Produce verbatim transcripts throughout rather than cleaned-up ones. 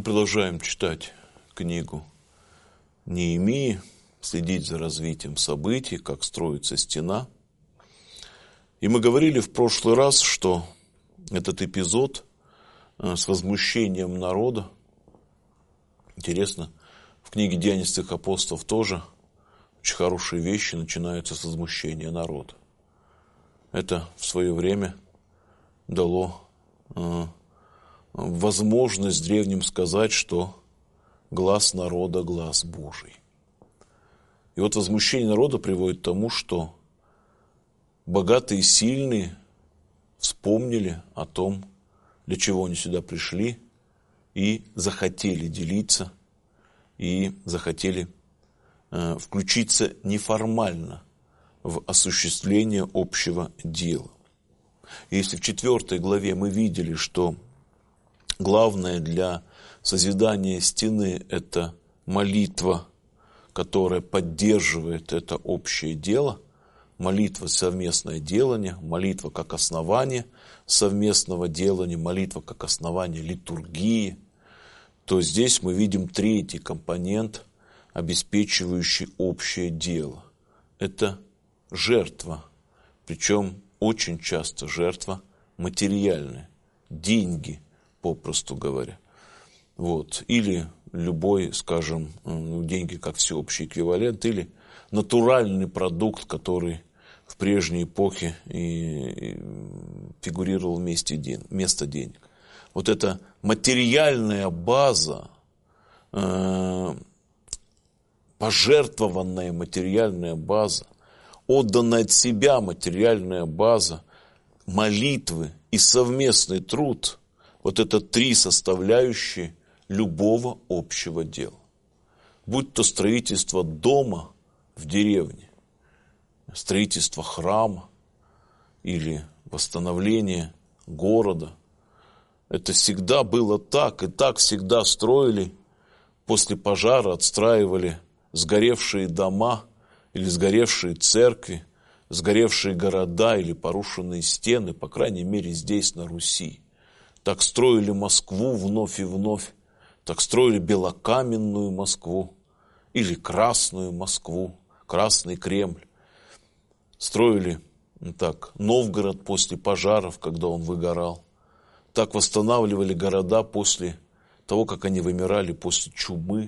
Мы продолжаем читать книгу Неемии, следить за развитием событий, как строится стена. И мы говорили в прошлый раз, что этот эпизод с возмущением народа, интересно, в книге Деяний святых апостолов тоже очень хорошие вещи начинаются с возмущения народа. Это в свое время дало э, возможность древним сказать, что глас народа – глас Божий. И вот возмущение народа приводит к тому, что богатые и сильные вспомнили о том, для чего они сюда пришли, и захотели делиться, и захотели э, включиться неформально в осуществление общего дела. И если в четвертой главе мы видели, что главное для созидания стены – это молитва, которая поддерживает это общее дело, молитва – совместное делание, молитва как основание совместного делания, молитва как основание литургии, то здесь мы видим третий компонент, обеспечивающий общее дело. Это жертва, причем очень часто жертва материальная, деньги, попросту говоря. Вот. Или любой, скажем, ну, деньги как всеобщий эквивалент, или натуральный продукт, который в прежней эпохе и фигурировал вместе ден... вместо денег. Вот эта материальная база, э... пожертвованная материальная база, отданная от себя материальная база, молитвы и совместный труд, вот это три составляющие любого общего дела. Будь то строительство дома в деревне, строительство храма или восстановление города. Это всегда было так, и так всегда строили, после пожара отстраивали сгоревшие дома или сгоревшие церкви, сгоревшие города или порушенные стены, по крайней мере здесь, на Руси. Так строили Москву вновь и вновь, так строили белокаменную Москву или красную Москву, Красный Кремль. Строили так Новгород после пожаров, когда он выгорал. Так восстанавливали города после того, как они вымирали после чумы.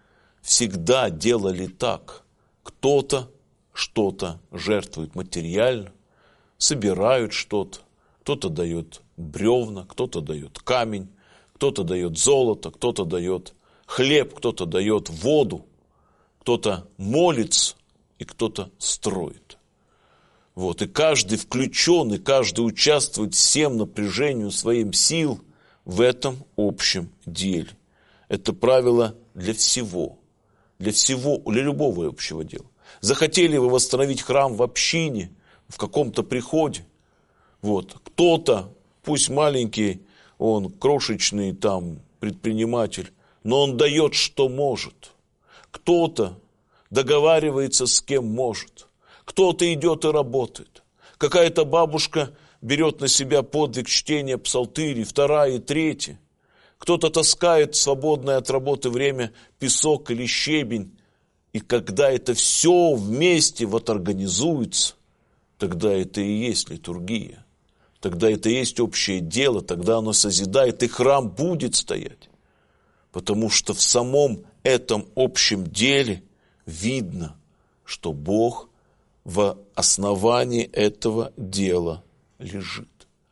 Всегда делали так. Кто-то что-то жертвует материально, собирают что-то. Кто-то дает бревна, кто-то дает камень, кто-то дает золото, кто-то дает хлеб, кто-то дает воду, кто-то молится и кто-то строит. Вот. И каждый включен, и каждый участвует всем напряжением своим сил в этом общем деле. Это правило для всего, для всего, для любого общего дела. Захотели вы восстановить храм в общине, в каком-то приходе, вот, кто-то, пусть маленький, он крошечный там предприниматель, но он дает, что может. Кто-то договаривается с кем может. Кто-то идет и работает. Какая-то бабушка берет на себя подвиг чтения псалтыри, вторая и третья. Кто-то таскает в свободное от работы время песок или щебень. И когда это все вместе вот организуется, тогда это и есть литургия. Тогда это и есть общее дело, тогда оно созидает, и храм будет стоять. Потому что в самом этом общем деле видно, что Бог в основании этого дела лежит.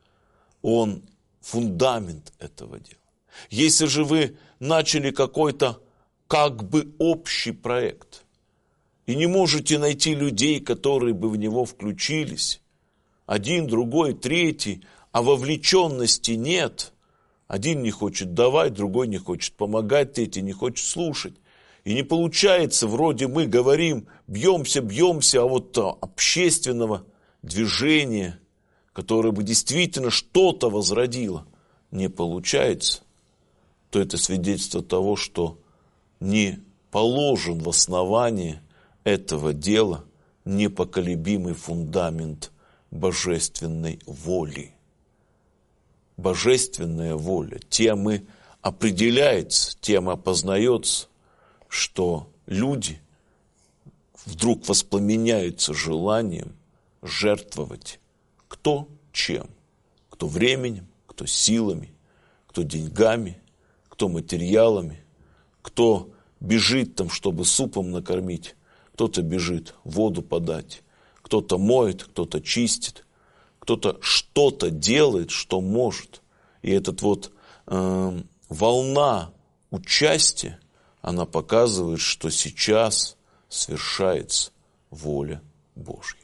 Он фундамент этого дела. Если же вы начали какой-то как бы общий проект и не можете найти людей, которые бы в него включились, один, другой, третий, а вовлеченности нет, один не хочет давать, другой не хочет помогать, третий не хочет слушать. И не получается, вроде мы говорим, бьемся, бьемся, а вот общественного движения, которое бы действительно что-то возродило, не получается, то это свидетельство того, что не положен в основании этого дела непоколебимый фундамент божественной воли. Божественная воля, темы определяется, тем опознается, что люди вдруг воспламеняются желанием жертвовать кто чем, кто временем, кто силами, кто деньгами, кто материалами, кто бежит там, чтобы супом накормить, кто-то бежит воду подать, кто-то моет, кто-то чистит, кто-то что-то делает, что может. И этот вот э, волна участия, она показывает, что сейчас свершается воля Божья.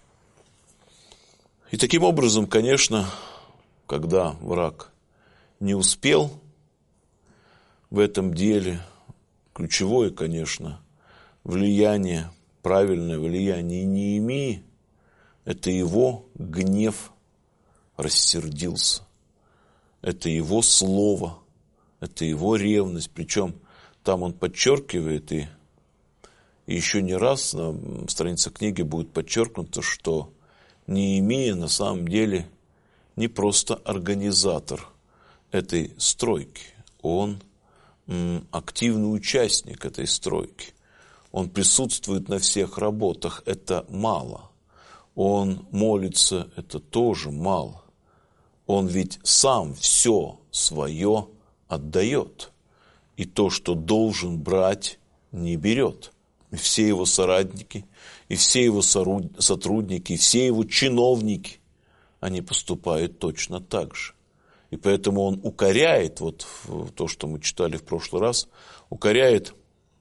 И таким образом, конечно, когда враг не успел в этом деле, ключевое, конечно, влияние, правильное влияние Неемии, это его гнев рассердился. Это его слово, это его ревность. Причем там он подчеркивает, и, и еще не раз на странице книги будет подчеркнуто, что Неемия на самом деле не просто организатор этой стройки. Он м, активный участник этой стройки. Он присутствует на всех работах, это мало. Он молится, это тоже мало. Он ведь сам все свое отдает. И то, что должен брать, не берет. И все его соратники, и все его сотрудники, и все его чиновники, они поступают точно так же. И поэтому он укоряет, вот то, что мы читали в прошлый раз, укоряет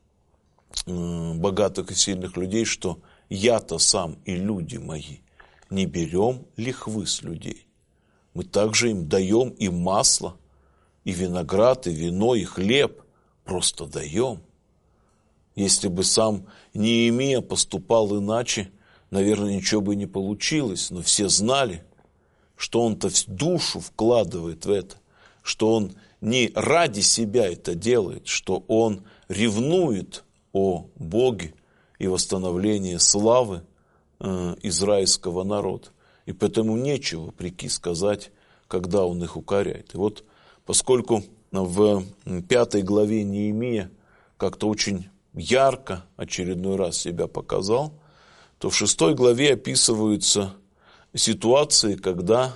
богатых и сильных людей, что я-то сам и люди мои не берем лихвы с людей. Мы также им даем и масло, и виноград, и вино, и хлеб. Просто даем. Если бы сам Неемия поступал иначе, наверное, ничего бы не получилось. Но все знали, что он-то в душу вкладывает в это, что он не ради себя это делает, что он ревнует о Боге и восстановлении славы э, израильского народа. И поэтому нечего вопреки сказать, когда он их укоряет. И вот поскольку в пятой главе Неемия как-то очень ярко очередной раз себя показал, то в шестой главе описываются ситуации, когда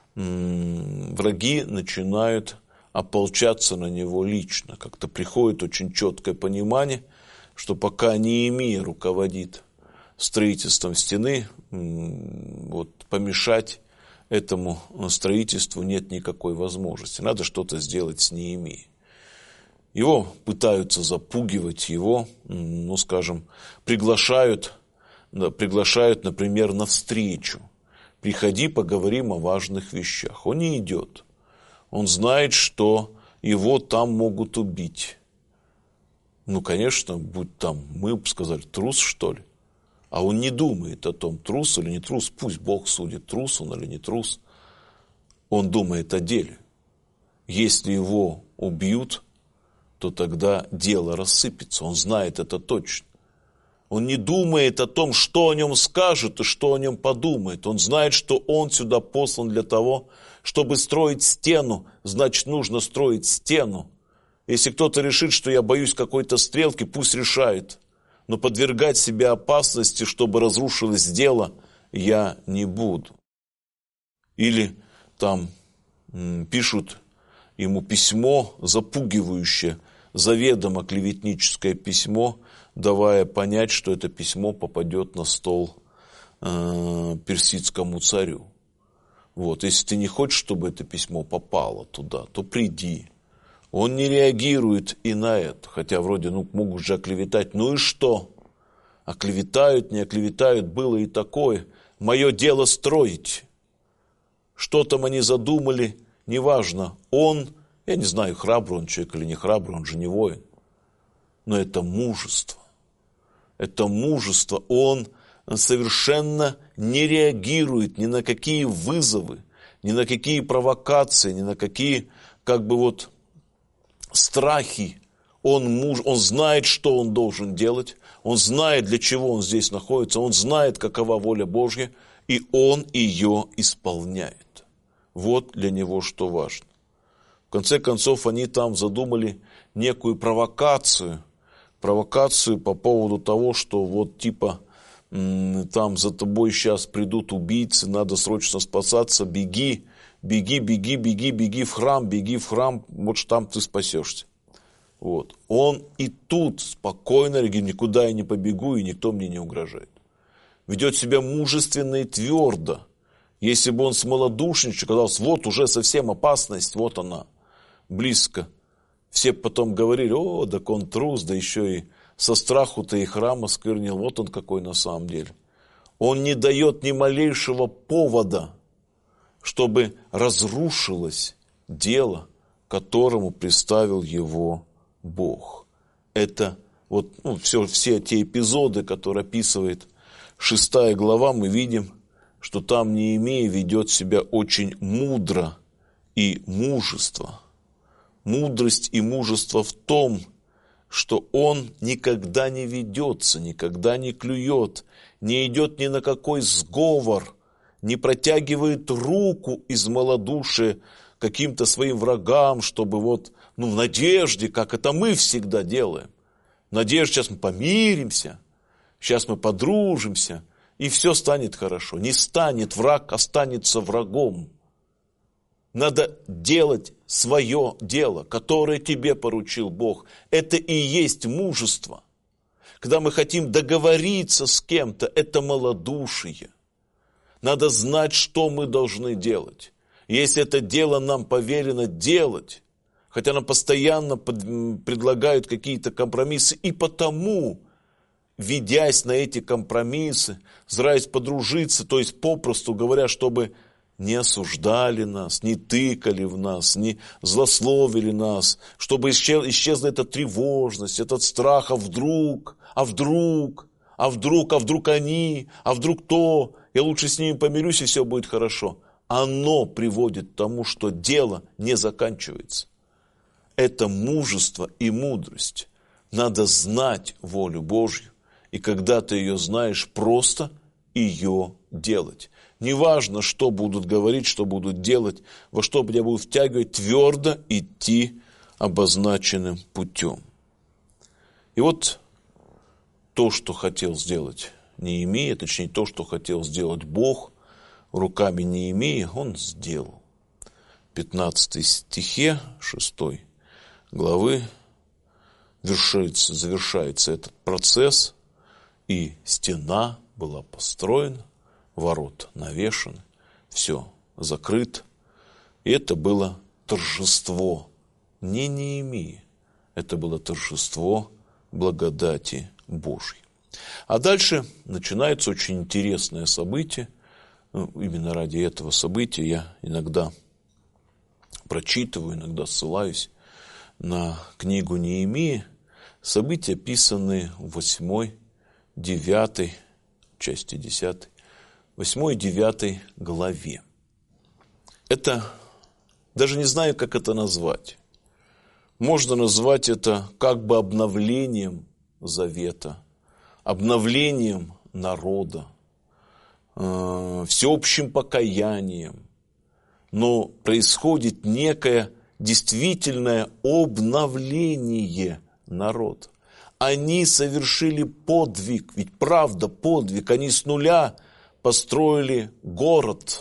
м, враги начинают ополчаться на него лично. Как-то приходит очень четкое понимание, что пока Неемия руководит строительством стены, м, вот, помешать этому строительству нет никакой возможности. Надо что-то сделать с Неемией. Его пытаются запугивать, его, ну скажем, приглашают, приглашают, например, на встречу. Приходи, поговорим о важных вещах. Он не идет. Он знает, что его там могут убить. Ну, конечно, будь там, мы бы сказали, трус, что ли. А он не думает о том, трус или не трус. Пусть Бог судит, трус он или не трус. Он думает о деле. Если его убьют, то тогда дело рассыпется. Он знает это точно. Он не думает о том, что о нем скажут и что о нем подумает. Он знает, что он сюда послан для того, чтобы строить стену. Значит, нужно строить стену. Если кто-то решит, что я боюсь какой-то стрелки, пусть решает. Но подвергать себя опасности, чтобы разрушилось дело, я не буду. Или там м, пишут ему письмо, запугивающее, заведомо клеветническое письмо, давая понять, что это письмо попадет на стол э, персидскому царю. Вот, если ты не хочешь, чтобы это письмо попало туда, то приди. Он не реагирует и на это, хотя вроде, ну, могут же оклеветать. Ну и что? Оклеветают, не оклеветают, было и такое. Мое дело строить. Что там они задумали, неважно. Он, я не знаю, храбрый он человек или не храбрый, он же не воин. Но это мужество. Это мужество. Он совершенно не реагирует ни на какие вызовы, ни на какие провокации, ни на какие, как бы вот, страхи. Он муж, он знает, что он должен делать, он знает, для чего он здесь находится, он знает, какова воля Божья, и он ее исполняет. Вот для него что важно. В конце концов, они там задумали некую провокацию, провокацию по поводу того, что вот типа там за тобой сейчас придут убийцы, надо срочно спасаться, беги, беги, беги, беги, беги в храм, беги в храм, вот там ты спасешься. Вот. Он и тут спокойно говорит, никуда я не побегу, и никто мне не угрожает. Ведет себя мужественно и твердо. Если бы он смолодушничал, казалось, вот уже совсем опасность, вот она, близко. Все потом говорили, о, так он трус, да еще и со страху-то и храм осквернил, вот он какой на самом деле. Он не дает ни малейшего повода, чтобы разрушилось дело, которому приставил его Бог. Это вот ну, все, все те эпизоды, которые описывает шестая глава, мы видим, что там Неемия ведет себя очень мудро и мужество. Мудрость и мужество в том, что он никогда не ведется, никогда не клюет, не идет ни на какой сговор, не протягивает руку из малодушия каким-то своим врагам, чтобы вот, ну, в надежде, как это мы всегда делаем. В надежде, сейчас мы помиримся, сейчас мы подружимся, и все станет хорошо. Не станет враг, останется врагом. Надо делать свое дело, которое тебе поручил Бог. Это и есть мужество. Когда мы хотим договориться с кем-то, это малодушие. Надо знать, что мы должны делать. Если это дело нам повелено делать, хотя нам постоянно предлагают какие-то компромиссы, и потому, ведясь на эти компромиссы, стараясь подружиться, то есть попросту говоря, чтобы не осуждали нас, не тыкали в нас, не злословили нас, чтобы исчезла эта тревожность, этот страх, а вдруг, а вдруг, а вдруг, а вдруг они, а вдруг то, я лучше с ними помирюсь, и все будет хорошо. Оно приводит к тому, что дело не заканчивается. Это мужество и мудрость. Надо знать волю Божью, и когда ты ее знаешь, просто ее делать. Неважно, что будут говорить, что будут делать, во что я буду втягивать, твердо идти обозначенным путем. И вот то, что хотел сделать Неемия, точнее то, что хотел сделать Бог руками Неемии, он сделал. В пятнадцатой стихе шестой главы завершается, завершается этот процесс, и стена была построена, ворот навешаны, все закрыто. И это было торжество не Неемии, это было торжество благодати Божьей. А дальше начинается очень интересное событие. Ну, именно ради этого события я иногда прочитываю, иногда ссылаюсь на книгу Неемии. События, описанные в восьмой, девятой, части десятой, восьмой и девятой главе. Это, даже не знаю, как это назвать. Можно назвать это как бы обновлением завета, обновлением народа, э, всеобщим покаянием. Но происходит некое действительное обновление народа. Они совершили подвиг, ведь правда подвиг, они с нуля построили город.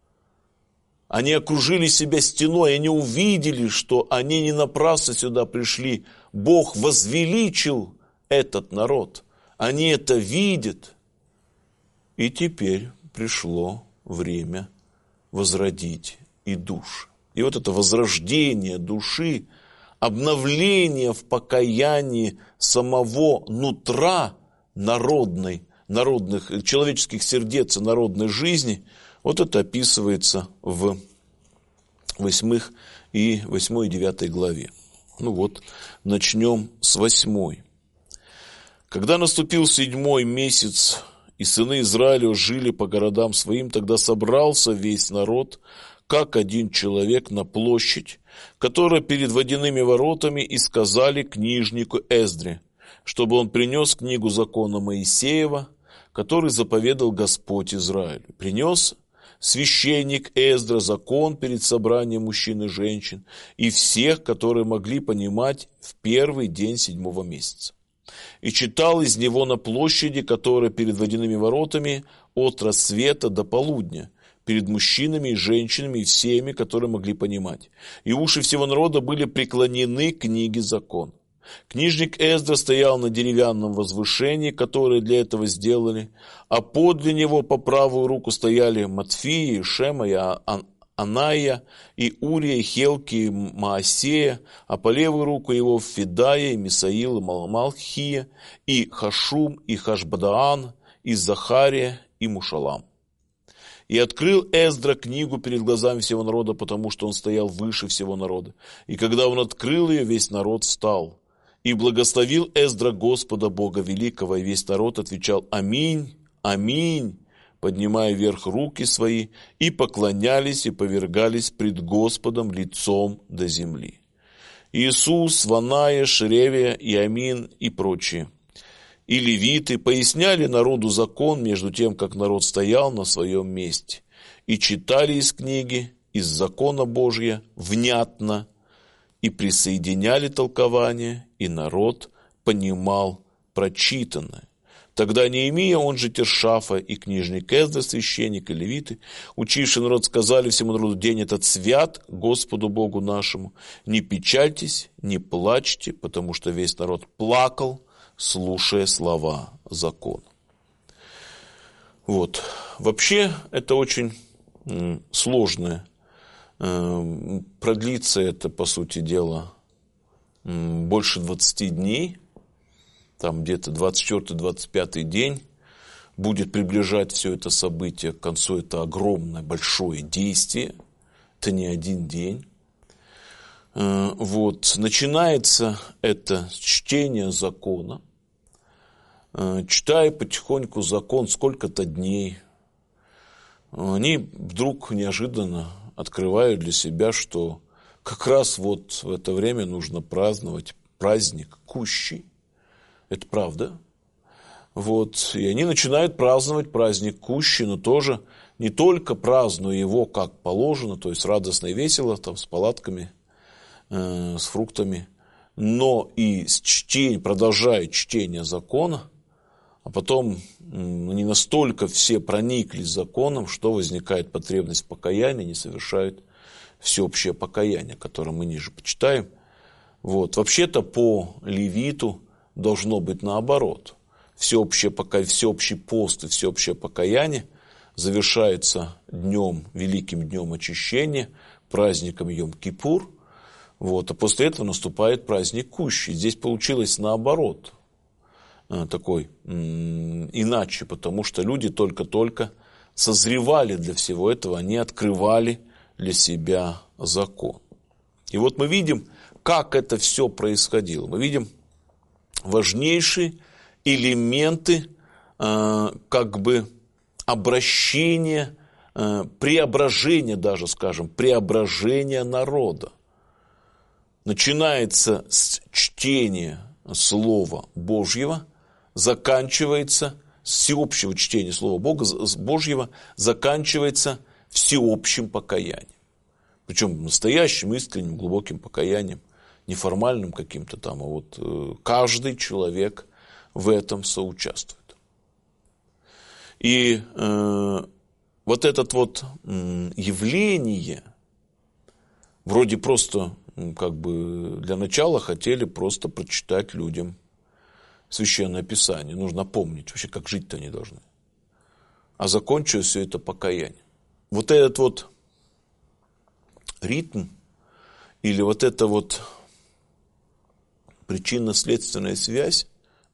Они окружили себя стеной, они увидели, что они не напрасно сюда пришли. Бог возвеличил этот народ. Они это видят. И теперь пришло время возродить и души. И вот это возрождение души, обновление в покаянии самого нутра народной, народных, человеческих сердец и народной жизни, вот это описывается в восьмых и восьмой и девятой главе. Ну вот, начнем с восьмой. Когда наступил седьмой месяц, и сыны Израиля жили по городам своим, тогда собрался весь народ, как один человек, на площадь, которая перед водяными воротами, и сказали книжнику Эздре, чтобы он принес книгу закона Моисеева, который заповедал Господь Израилю. Принес священник Эздра закон перед собранием мужчин и женщин и всех, которые могли понимать в первый день седьмого месяца. И читал из него на площади, которая перед водяными воротами, от рассвета до полудня, перед мужчинами и женщинами и всеми, которые могли понимать. И уши всего народа были преклонены к книге закона. Книжник Эздра стоял на деревянном возвышении, которое для этого сделали, а подле него по правую руку стояли Матфия, и Шема, и Анаия, и Урия, и Хелки, и Маасея, а по левую руку его Федая, и Мисаил, и Малхия, и Хашум, и Хашбадаан, и Захария, и Мушалам. И открыл Эздра книгу перед глазами всего народа, потому что он стоял выше всего народа. И когда он открыл ее, весь народ встал. И благословил Эздра Господа Бога Великого, и весь народ отвечал «Аминь, аминь», поднимая вверх руки свои, и поклонялись и повергались пред Господом лицом до земли. Иисус, Ваная, Шеревия, Иамин и прочие. И левиты поясняли народу закон, между тем, как народ стоял на своем месте, и читали из книги, из закона Божия, внятно, и присоединяли толкование, и народ понимал прочитанное. Тогда Неемия, он же Тершафа, и книжник Эздра, священник и левиты, учившие народ, сказали всему народу: день этот свят Господу Богу нашему, не печальтесь, не плачьте, потому что весь народ плакал, слушая слова закона. Вот. Вообще, это очень м, сложное. Э, продлится это, по сути дела, м, больше двадцати дней. Там где-то двадцать четвёртый — двадцать пятый день будет приближать все это событие к концу. Это огромное, большое действие. Это не один день. Э, вот. Начинается это с чтения закона. Читая потихоньку закон сколько-то дней, они вдруг неожиданно открывают для себя, что как раз вот в это время нужно праздновать праздник Кущи. Это правда. Вот. И они начинают праздновать праздник Кущи, но тоже не только празднуя его как положено, то есть радостно и весело, там, с палатками, э, с фруктами, но и с чтением, продолжая чтение закона. А потом они настолько все прониклись законом, что возникает потребность в покаянии, они совершают всеобщее покаяние, которое мы ниже почитаем. Вот. Вообще-то по левиту должно быть наоборот. Всеобщее пока... Всеобщий пост и всеобщее покаяние завершается днем, великим днем очищения, праздником Йом-Кипур. Вот. А после этого наступает праздник Кущи. Здесь получилось наоборот. Такой иначе, потому что люди только-только созревали для всего этого, они открывали для себя закон. И вот мы видим, как это все происходило. Мы видим важнейшие элементы как бы обращения, преображения даже, скажем, преображения народа. Начинается с чтения Слова Божьего, заканчивается с всеобщего чтения Слова Бога, Божьего, заканчивается всеобщим покаянием. Причем настоящим, искренним, глубоким покаянием, неформальным каким-то там, а вот э, каждый человек в этом соучаствует. И э, вот это вот э, явление, вроде просто, как бы для начала хотели просто прочитать людям Священное Писание. Нужно помнить вообще, как жить-то они должны. А закончилось все это покаяние. Вот этот вот ритм или вот эта вот причинно-следственная связь,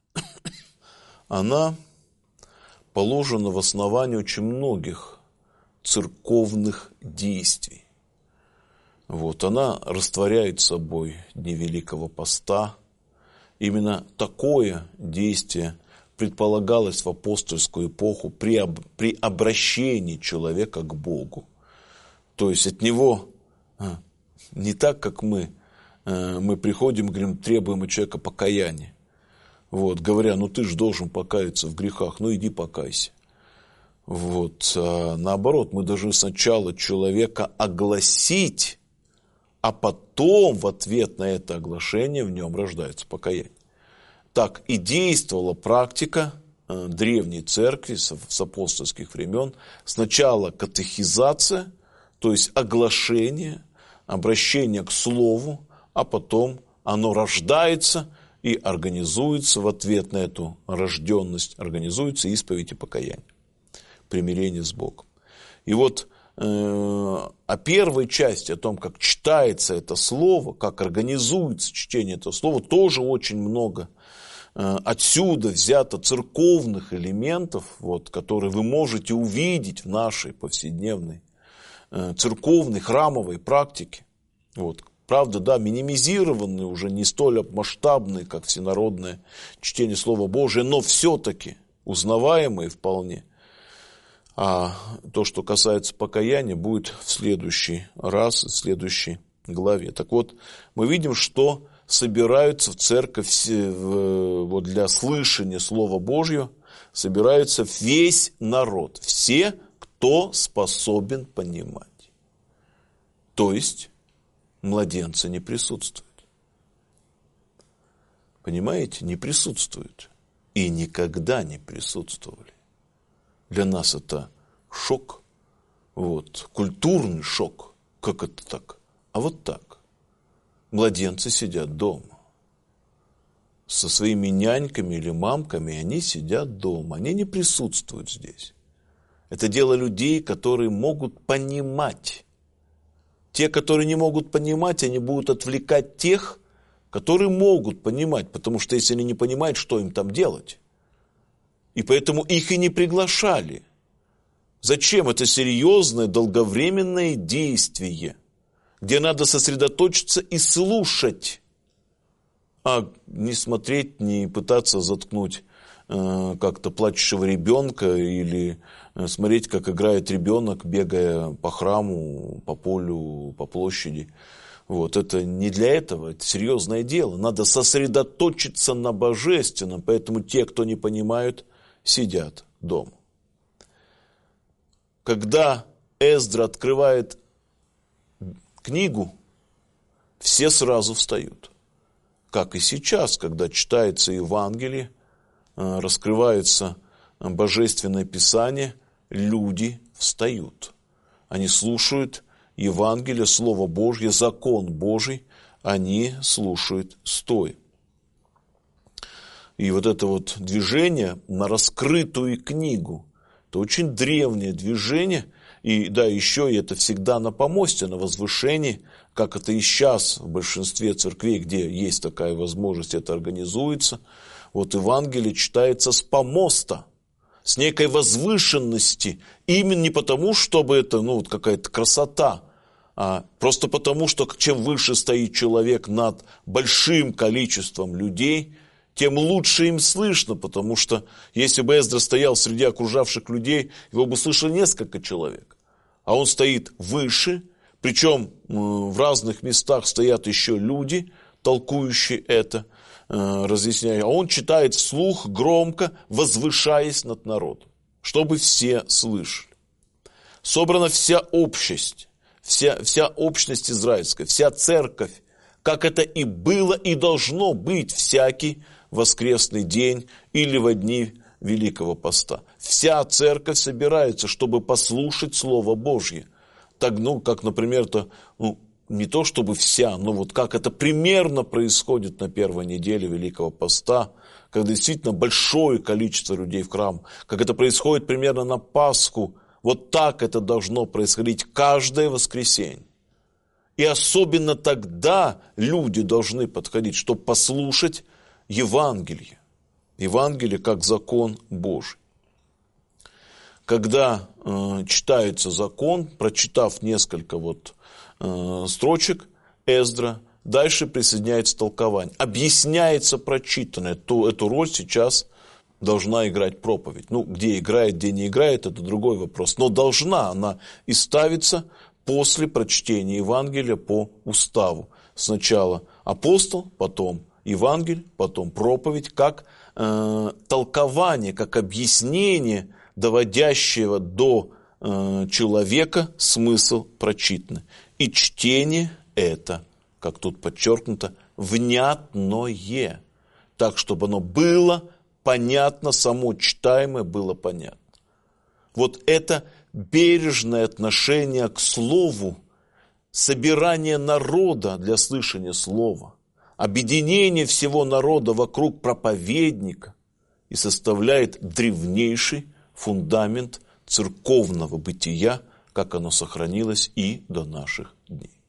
она положена в основании очень многих церковных действий. Вот, она растворяет собой дни Великого Поста. Именно такое действие предполагалось в апостольскую эпоху при, об, при обращении человека к Богу. То есть от него а, не так, как мы, а, мы приходим, говорим, требуем от человека покаяния. Вот, говоря, ну ты же должен покаяться в грехах, ну иди покайся. Вот, а наоборот, мы должны сначала человека огласить, а потом в ответ на это оглашение в нем рождается покаяние. Так и действовала практика э, древней церкви с, с апостольских времен. Сначала катехизация, то есть оглашение, обращение к слову, а потом оно рождается и организуется в ответ на эту рожденность, организуется исповедь и покаяние, примирение с Богом. И вот э, о первой части, о том, как читается это слово, как организуется чтение этого слова, тоже очень много э, отсюда взято церковных элементов, вот, которые вы можете увидеть в нашей повседневной э, церковной, храмовой практике. Вот. Правда, да, минимизированные, уже не столь масштабные, как всенародное чтение Слова Божия, но все-таки узнаваемые вполне. А то, что касается покаяния, будет в следующий раз, в следующей главе. Так вот, мы видим, что собираются в церковь вот для слышания Слова Божьего, собираются весь народ, все, кто способен понимать. То есть младенцы не присутствуют. Понимаете, не присутствуют. И никогда не присутствовали. Для нас это шок, вот, культурный шок. Как это так? А вот так. Младенцы сидят дома. Со своими няньками или мамками они сидят дома. Они не присутствуют здесь. Это дело людей, которые могут понимать. Те, которые не могут понимать, они будут отвлекать тех, которые могут понимать. Потому что если они не понимают, что им там делать? И поэтому их и не приглашали. Зачем? Это серьезное, долговременное действие, где надо сосредоточиться и слушать, а не смотреть, не пытаться заткнуть э, как-то плачущего ребенка или э, смотреть, как играет ребенок, бегая по храму, по полю, по площади. Вот, это не для этого, это серьезное дело. Надо сосредоточиться на божественном, поэтому те, кто не понимают, сидят дома. Когда Эздра открывает книгу, все сразу встают. Как и сейчас, когда читается Евангелие, раскрывается Божественное Писание, люди встают. Они слушают Евангелие, Слово Божье, закон Божий, они слушают стоя. И вот это вот движение на раскрытую книгу, это очень древнее движение, и да, еще и это всегда на помосте, на возвышении, как это и сейчас в большинстве церквей, где есть такая возможность, это организуется. Вот Евангелие читается с помоста, с некой возвышенности, именно не потому, чтобы это ну, вот какая-то красота, а просто потому, что чем выше стоит человек над большим количеством людей, тем лучше им слышно, потому что если бы Эздра стоял среди окружавших людей, его бы слышало несколько человек. А он стоит выше, причем в разных местах стоят еще люди, толкующие это, разъясняя. А он читает вслух, громко, возвышаясь над народом, чтобы все слышали. Собрана вся общность, вся, вся общность израильская, вся церковь, как это и было и должно быть всякий воскресный день или во дни Великого Поста. Вся церковь собирается, чтобы послушать Слово Божье. Так, ну, как, например, то, ну, не то чтобы вся, но вот как это примерно происходит на первой неделе Великого Поста, когда действительно большое количество людей в храм, как это происходит примерно на Пасху, вот так это должно происходить каждое воскресенье. И особенно тогда люди должны подходить, чтобы послушать Евангелие. Евангелие как закон Божий. Когда э, читается закон, прочитав несколько вот, э, строчек, Эздра, дальше присоединяется толкование. Объясняется прочитанное. То, эту роль сейчас должна играть проповедь. Ну, где играет, где не играет, это другой вопрос. Но должна она и ставиться после прочтения Евангелия по уставу. Сначала апостол, потом Евангелие, потом проповедь, как э, толкование, как объяснение доводящего до э, человека смысл прочитанный. И чтение это, как тут подчеркнуто, внятное, так, чтобы оно было понятно, само читаемое было понятно. Вот это бережное отношение к слову, собирание народа для слышания слова, объединение всего народа вокруг проповедника и составляет древнейший фундамент церковного бытия, как оно сохранилось и до наших дней.